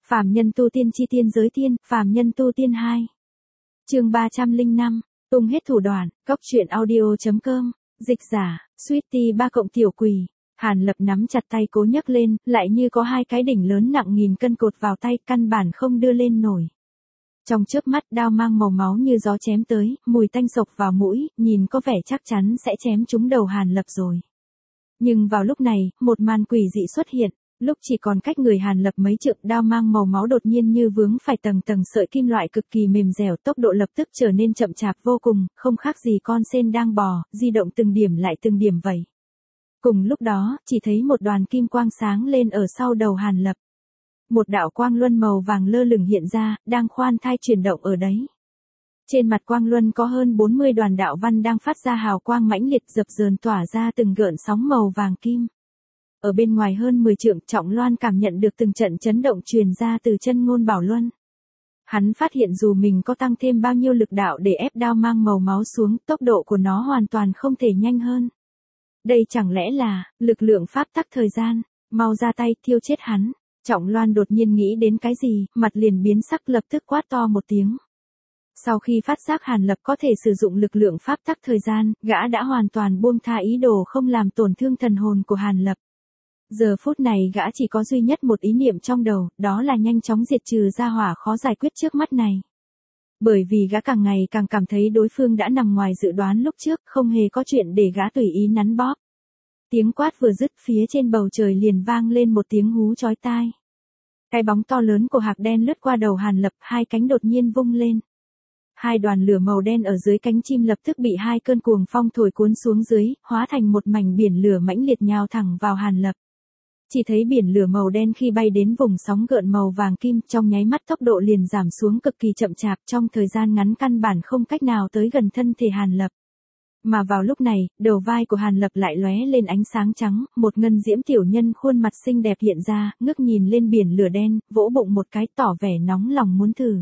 Phàm nhân tu tiên chi tiên giới tiên, phàm nhân tu tiên 2. Chương 305, tung hết thủ đoạn, Cốc Truyện Audio.com, dịch giả, Sweetie ba cộng tiểu quỷ. Hàn Lập nắm chặt tay cố nhấc lên, lại như có hai cái đỉnh lớn nặng nghìn cân cột vào tay, căn bản không đưa lên nổi. Trong chớp mắt đao mang màu máu như gió chém tới, mùi tanh sộc vào mũi, nhìn có vẻ chắc chắn sẽ chém trúng đầu Hàn Lập rồi. Nhưng vào lúc này, một màn quỷ dị xuất hiện, lúc chỉ còn cách người Hàn Lập mấy trượng, đao mang màu máu đột nhiên như vướng phải tầng tầng sợi kim loại cực kỳ mềm dẻo, tốc độ lập tức trở nên chậm chạp vô cùng, không khác gì con sên đang bò, di động từng điểm lại từng điểm vậy. Cùng lúc đó, chỉ thấy một đoàn kim quang sáng lên ở sau đầu Hàn Lập. Một đạo quang luân màu vàng lơ lửng hiện ra, đang khoan thai chuyển động ở đấy. Trên mặt quang luân có hơn 40 đoàn đạo văn đang phát ra hào quang mãnh liệt dập dờn tỏa ra từng gợn sóng màu vàng kim. Ở bên ngoài hơn 10 trượng, Trọng Loan cảm nhận được từng trận chấn động truyền ra từ chân ngôn bảo luân. Hắn phát hiện dù mình có tăng thêm bao nhiêu lực đạo để ép đao mang màu máu xuống, tốc độ của nó hoàn toàn không thể nhanh hơn. Đây chẳng lẽ là lực lượng pháp tắc thời gian, mau ra tay thiêu chết hắn. Trọng Loan đột nhiên nghĩ đến cái gì, mặt liền biến sắc, lập tức quát to một tiếng. Sau khi phát giác Hàn Lập có thể sử dụng lực lượng pháp tắc thời gian, gã đã hoàn toàn buông tha ý đồ không làm tổn thương thần hồn của Hàn Lập. Giờ phút này gã chỉ có duy nhất một ý niệm trong đầu, đó là nhanh chóng diệt trừ ra hỏa khó giải quyết trước mắt này. Bởi vì gã càng ngày càng cảm thấy đối phương đã nằm ngoài dự đoán lúc trước, không hề có chuyện để gã tùy ý nắn bóp. Tiếng quát vừa dứt, phía trên bầu trời liền vang lên một tiếng hú chói tai. Cái bóng to lớn của hạc đen lướt qua đầu Hàn Lập, hai cánh đột nhiên vung lên. Hai đoàn lửa màu đen ở dưới cánh chim lập tức bị hai cơn cuồng phong thổi cuốn xuống dưới, hóa thành một mảnh biển lửa mãnh liệt nhào thẳng vào Hàn Lập. Chỉ thấy biển lửa màu đen khi bay đến vùng sóng gợn màu vàng kim, trong nháy mắt tốc độ liền giảm xuống cực kỳ chậm chạp, trong thời gian ngắn căn bản không cách nào tới gần thân thể Hàn Lập. Mà vào lúc này, đầu vai của Hàn Lập lại lóe lên ánh sáng trắng, một ngân diễm tiểu nhân khuôn mặt xinh đẹp hiện ra, ngước nhìn lên biển lửa đen, vỗ bụng một cái tỏ vẻ nóng lòng muốn thử.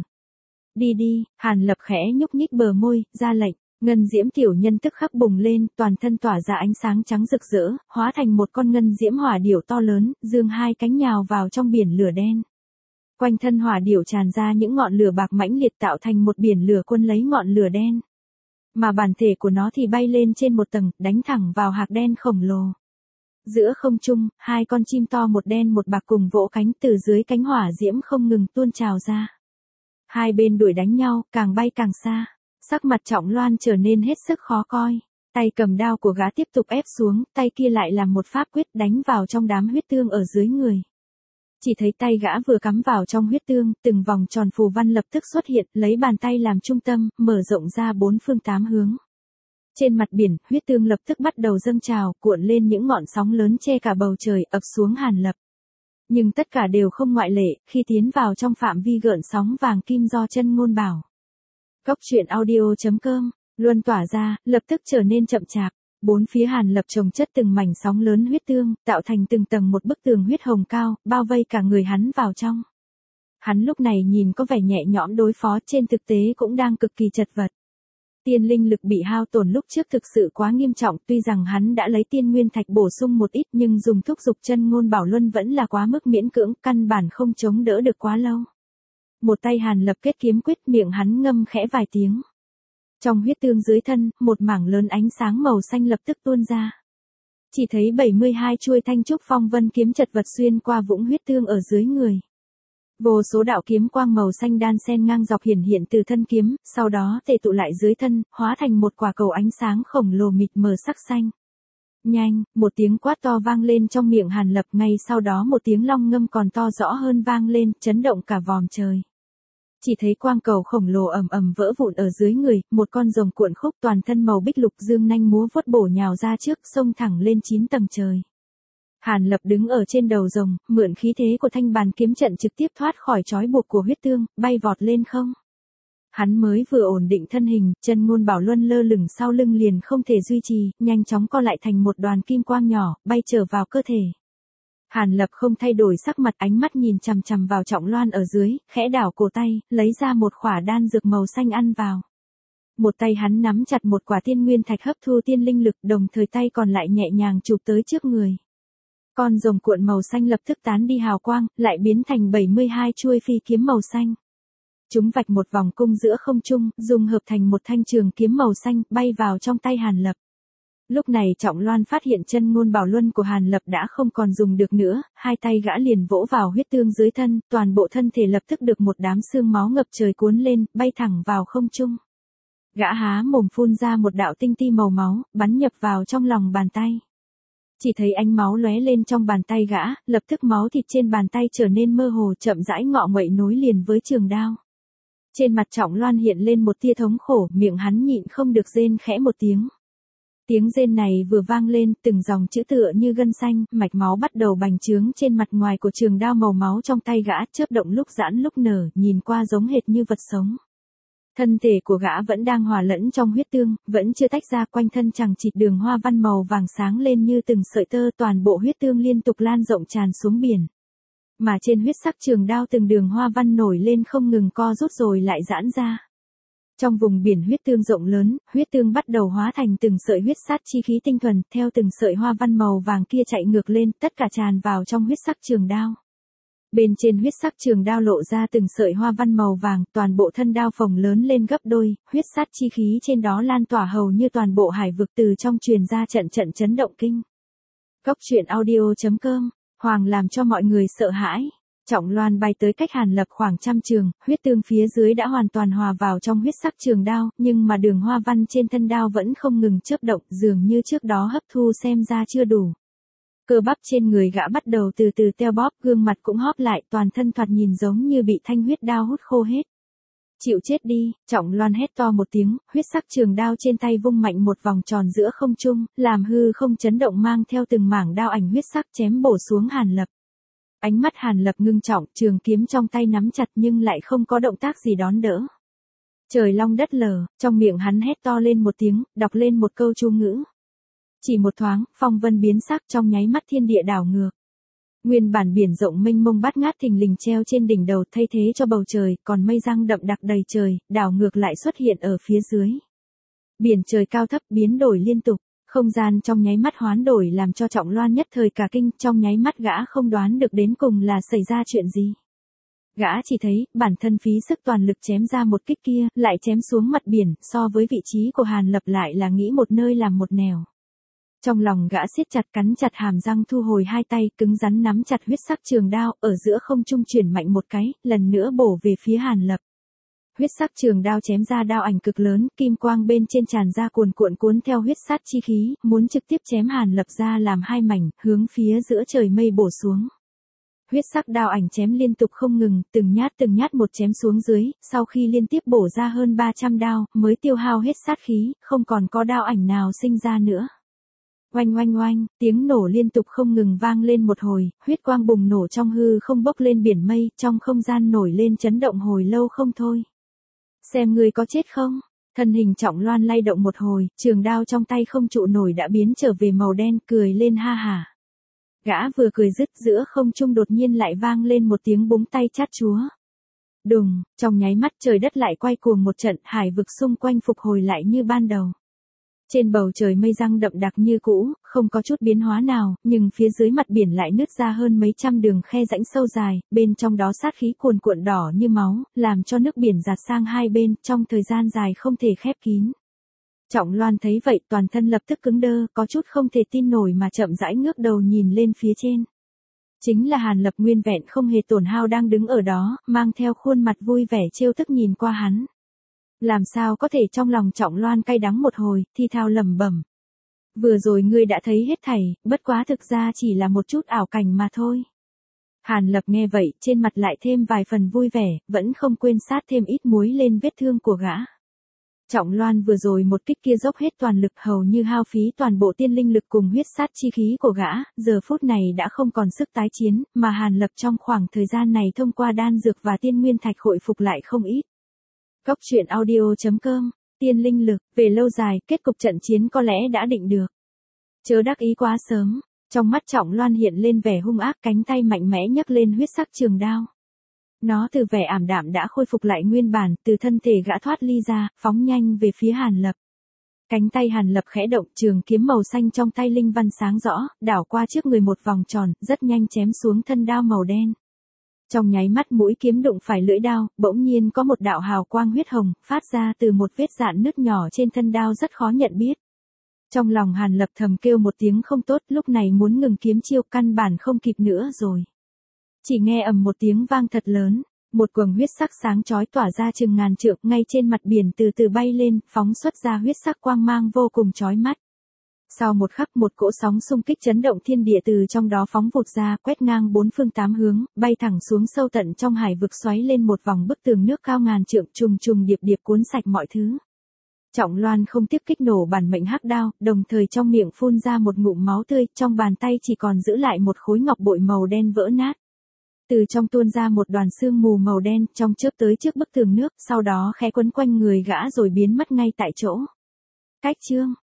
Đi đi, Hàn Lập khẽ nhúc nhích bờ môi, ra lệnh, ngân diễm tiểu nhân tức khắc bùng lên, toàn thân tỏa ra ánh sáng trắng rực rỡ, hóa thành một con ngân diễm hỏa điểu to lớn, dương hai cánh nhào vào trong biển lửa đen. Quanh thân hỏa điểu tràn ra những ngọn lửa bạc mãnh liệt tạo thành một biển lửa quân lấy ngọn lửa đen. Mà bản thể của nó thì bay lên trên một tầng, đánh thẳng vào hạc đen khổng lồ. Giữa không trung, hai con chim to một đen một bạc cùng vỗ cánh, từ dưới cánh hỏa diễm không ngừng tuôn trào ra. Hai bên đuổi đánh nhau, càng bay càng xa. Sắc mặt Trọng Loan trở nên hết sức khó coi. Tay cầm đao của gã tiếp tục ép xuống, tay kia lại làm một pháp quyết đánh vào trong đám huyết tương ở dưới người. Chỉ thấy tay gã vừa cắm vào trong huyết tương, từng vòng tròn phù văn lập tức xuất hiện, lấy bàn tay làm trung tâm, mở rộng ra bốn phương tám hướng. Trên mặt biển, huyết tương lập tức bắt đầu dâng trào, cuộn lên những ngọn sóng lớn che cả bầu trời, ập xuống Hàn Lập. Nhưng tất cả đều không ngoại lệ, khi tiến vào trong phạm vi gợn sóng vàng kim do chân ngôn bảo. Cốc Truyện Audio.com, luân tỏa ra, lập tức trở nên chậm chạp. Bốn phía Hàn Lập chồng chất từng mảnh sóng lớn huyết tương, tạo thành từng tầng một bức tường huyết hồng cao, bao vây cả người hắn vào trong. Hắn lúc này nhìn có vẻ nhẹ nhõm đối phó, trên thực tế cũng đang cực kỳ chật vật. Tiên linh lực bị hao tổn lúc trước thực sự quá nghiêm trọng, tuy rằng hắn đã lấy tiên nguyên thạch bổ sung một ít nhưng dùng thúc dục chân ngôn bảo luân vẫn là quá mức miễn cưỡng, căn bản không chống đỡ được quá lâu. Một tay Hàn Lập kết kiếm quyết, miệng hắn ngâm khẽ vài tiếng. Trong huyết tương dưới thân, một mảng lớn ánh sáng màu xanh lập tức tuôn ra. Chỉ thấy 72 chuôi thanh trúc phong vân kiếm chật vật xuyên qua vũng huyết tương ở dưới người. Vô số đạo kiếm quang màu xanh đan xen ngang dọc hiển hiện từ thân kiếm, sau đó tề tụ lại dưới thân, hóa thành một quả cầu ánh sáng khổng lồ mịt mờ sắc xanh. Nhanh, một tiếng quát to vang lên trong miệng Hàn Lập, ngay sau đó một tiếng long ngâm còn to rõ hơn vang lên, chấn động cả vòm trời. Chỉ thấy quang cầu khổng lồ ầm ầm vỡ vụn ở dưới người, một con rồng cuộn khúc toàn thân màu bích lục dương nanh múa vuốt bổ nhào ra trước, xông thẳng lên 9 tầng trời. Hàn Lập đứng ở trên đầu rồng, mượn khí thế của thanh bàn kiếm trận trực tiếp thoát khỏi trói buộc của huyết tương, bay vọt lên không. Hắn mới vừa ổn định thân hình, chân ngôn bảo luân lơ lửng sau lưng liền không thể duy trì, nhanh chóng co lại thành một đoàn kim quang nhỏ, bay trở vào cơ thể. Hàn Lập không thay đổi sắc mặt, ánh mắt nhìn chằm chằm vào Trọng Loan ở dưới, khẽ đảo cổ tay, lấy ra một khỏa đan dược màu xanh ăn vào. Một tay hắn nắm chặt một quả tiên nguyên thạch hấp thu tiên linh lực, đồng thời tay còn lại nhẹ nhàng chụp tới trước người. Con rồng cuộn màu xanh lập tức tán đi hào quang, lại biến thành 72 chuôi phi kiếm màu xanh. Chúng vạch một vòng cung giữa không trung, dung hợp thành một thanh trường kiếm màu xanh, bay vào trong tay Hàn Lập. Lúc này Trọng Loan phát hiện chân ngôn bảo luân của Hàn Lập đã không còn dùng được nữa, hai tay gã liền vỗ vào huyết tương dưới thân, toàn bộ thân thể lập tức được một đám xương máu ngập trời cuốn lên, bay thẳng vào không trung. Gã há mồm phun ra một đạo tinh ti màu máu, bắn nhập vào trong lòng bàn tay. Chỉ thấy ánh máu lóe lên trong bàn tay gã, lập tức máu thịt trên bàn tay trở nên mơ hồ, chậm rãi ngọ nguậy nối liền với trường đao. Trên mặt Trọng Loan hiện lên một tia thống khổ, miệng hắn nhịn không được rên khẽ một tiếng. Tiếng rên này vừa vang lên, từng dòng chữ tựa như gân xanh, mạch máu bắt đầu bành trướng trên mặt ngoài của trường đao màu máu trong tay gã, chớp động lúc giãn lúc nở, nhìn qua giống hệt như vật sống. Thân thể của gã vẫn đang hòa lẫn trong huyết tương, vẫn chưa tách ra, quanh thân chằng chịt đường hoa văn màu vàng sáng lên như từng sợi tơ, toàn bộ huyết tương liên tục lan rộng tràn xuống biển. Mà trên huyết sắc trường đao từng đường hoa văn nổi lên không ngừng co rút rồi lại giãn ra. Trong vùng biển huyết tương rộng lớn, huyết tương bắt đầu hóa thành từng sợi huyết sát chi khí tinh thuần, theo từng sợi hoa văn màu vàng kia chạy ngược lên, tất cả tràn vào trong huyết sắc trường đao. Bên trên huyết sắc trường đao lộ ra từng sợi hoa văn màu vàng, toàn bộ thân đao phồng lớn lên gấp đôi, huyết sát chi khí trên đó lan tỏa hầu như toàn bộ hải vực, từ trong truyền ra trận trận chấn động kinh. Góc truyện audio.com, Hoàng làm cho mọi người sợ hãi. Trọng Loan bay tới cách Hàn Lập khoảng trăm trường, huyết tương phía dưới đã hoàn toàn hòa vào trong huyết sắc trường đao, nhưng mà đường hoa văn trên thân đao vẫn không ngừng chớp động, dường như trước đó hấp thu xem ra chưa đủ. Cơ bắp trên người gã bắt đầu từ từ teo bóp, gương mặt cũng hóp lại, toàn thân thoạt nhìn giống như bị thanh huyết đao hút khô hết. Chịu chết đi, Trọng Loan hét to một tiếng, huyết sắc trường đao trên tay vung mạnh một vòng tròn giữa không trung, làm hư không chấn động, mang theo từng mảng đao ảnh huyết sắc chém bổ xuống Hàn Lập. Ánh mắt Hàn Lập ngưng trọng, trường kiếm trong tay nắm chặt nhưng lại không có động tác gì đón đỡ. Trời long đất lở, trong miệng hắn hét to lên một tiếng, đọc lên một câu chú ngữ. Chỉ một thoáng, phong vân biến sắc, trong nháy mắt thiên địa đảo ngược. Nguyên bản biển rộng mênh mông bát ngát thình lình treo trên đỉnh đầu, thay thế cho bầu trời, còn mây giăng đậm đặc đầy trời, đảo ngược lại xuất hiện ở phía dưới. Biển trời cao thấp biến đổi liên tục, không gian trong nháy mắt hoán đổi, làm cho Trọng Loan nhất thời cả kinh, trong nháy mắt gã không đoán được đến cùng là xảy ra chuyện gì. Gã chỉ thấy, bản thân phí sức toàn lực chém ra một kích kia, lại chém xuống mặt biển, so với vị trí của Hàn Lập lại là nghĩ một nơi làm một nẻo. Trong lòng gã siết chặt, cắn chặt hàm răng, thu hồi hai tay, cứng rắn nắm chặt huyết sắc trường đao, ở giữa không trung chuyển mạnh một cái, lần nữa bổ về phía Hàn Lập. Huyết sắc trường đao chém ra đao ảnh cực lớn, kim quang bên trên tràn ra cuồn cuộn cuốn theo huyết sát chi khí, muốn trực tiếp chém Hàn Lập ra làm hai mảnh, hướng phía giữa trời mây bổ xuống. Huyết sắc đao ảnh chém liên tục không ngừng, từng nhát một chém xuống dưới, sau khi liên tiếp bổ ra hơn 300 đao, mới tiêu hao hết sát khí, không còn có đao ảnh nào sinh ra nữa. Oanh oanh oanh, tiếng nổ liên tục không ngừng vang lên một hồi, huyết quang bùng nổ trong hư không bốc lên biển mây, trong không gian nổi lên chấn động hồi lâu không thôi. Xem ngươi có chết không? Thân hình Trọng Loan lay động một hồi, trường đao trong tay không trụ nổi đã biến trở về màu đen, cười lên ha hả. Gã vừa cười dứt, giữa không trung đột nhiên lại vang lên một tiếng búng tay chát chúa. Đùng, trong nháy mắt trời đất lại quay cuồng một trận, hải vực xung quanh phục hồi lại như ban đầu. Trên bầu trời mây giăng đậm đặc như cũ, không có chút biến hóa nào, nhưng phía dưới mặt biển lại nứt ra hơn mấy trăm đường khe rãnh sâu dài, bên trong đó sát khí cuồn cuộn đỏ như máu, làm cho nước biển dạt sang hai bên, trong thời gian dài không thể khép kín. Trọng Loan thấy vậy, toàn thân lập tức cứng đơ, có chút không thể tin nổi mà chậm rãi ngước đầu nhìn lên phía trên. Chính là Hàn Lập nguyên vẹn không hề tổn hao đang đứng ở đó, mang theo khuôn mặt vui vẻ trêu tức nhìn qua hắn. Làm sao có thể, trong lòng Trọng Loan cay đắng một hồi, thi thao lẩm bẩm. Vừa rồi ngươi đã thấy hết thảy, bất quá thực ra chỉ là một chút ảo cảnh mà thôi. Hàn Lập nghe vậy, trên mặt lại thêm vài phần vui vẻ, vẫn không quên sát thêm ít muối lên vết thương của gã. Trọng Loan vừa rồi một kích kia dốc hết toàn lực, hầu như hao phí toàn bộ tiên linh lực cùng huyết sát chi khí của gã, giờ phút này đã không còn sức tái chiến, mà Hàn Lập trong khoảng thời gian này thông qua đan dược và tiên nguyên thạch hồi phục lại không ít. Góc truyện audio.com, tiên linh lực, về lâu dài, kết cục trận chiến có lẽ đã định được. Chớ đắc ý quá sớm, trong mắt Trọng Loan hiện lên vẻ hung ác, cánh tay mạnh mẽ nhấc lên huyết sắc trường đao. Nó từ vẻ ảm đạm đã khôi phục lại nguyên bản, từ thân thể gã thoát ly ra, phóng nhanh về phía Hàn Lập. Cánh tay Hàn Lập khẽ động, trường kiếm màu xanh trong tay linh văn sáng rõ, đảo qua trước người một vòng tròn, rất nhanh chém xuống thân đao màu đen. Trong nháy mắt mũi kiếm đụng phải lưỡi đao, bỗng nhiên có một đạo hào quang huyết hồng, phát ra từ một vết rạn nứt nhỏ trên thân đao rất khó nhận biết. Trong lòng Hàn Lập thầm kêu một tiếng không tốt, lúc này muốn ngừng kiếm chiêu căn bản không kịp nữa rồi. Chỉ nghe ầm một tiếng vang thật lớn, một quầng huyết sắc sáng chói tỏa ra chừng ngàn trượng, ngay trên mặt biển từ từ bay lên, phóng xuất ra huyết sắc quang mang vô cùng chói mắt. Sau một khắc, một cỗ sóng xung kích chấn động thiên địa từ trong đó phóng vụt ra, quét ngang bốn phương tám hướng, bay thẳng xuống sâu tận trong hải vực, xoáy lên một vòng bức tường nước cao ngàn trượng, trùng trùng điệp điệp cuốn sạch mọi thứ. Trọng Loan không tiếc kích nổ bản mệnh hắc đao, đồng thời trong miệng phun ra một ngụm máu tươi, trong bàn tay chỉ còn giữ lại một khối ngọc bội màu đen vỡ nát. Từ trong tuôn ra một đoàn sương mù màu đen, trong chớp tới trước bức tường nước, sau đó khẽ quấn quanh người gã rồi biến mất ngay tại chỗ. Cách chương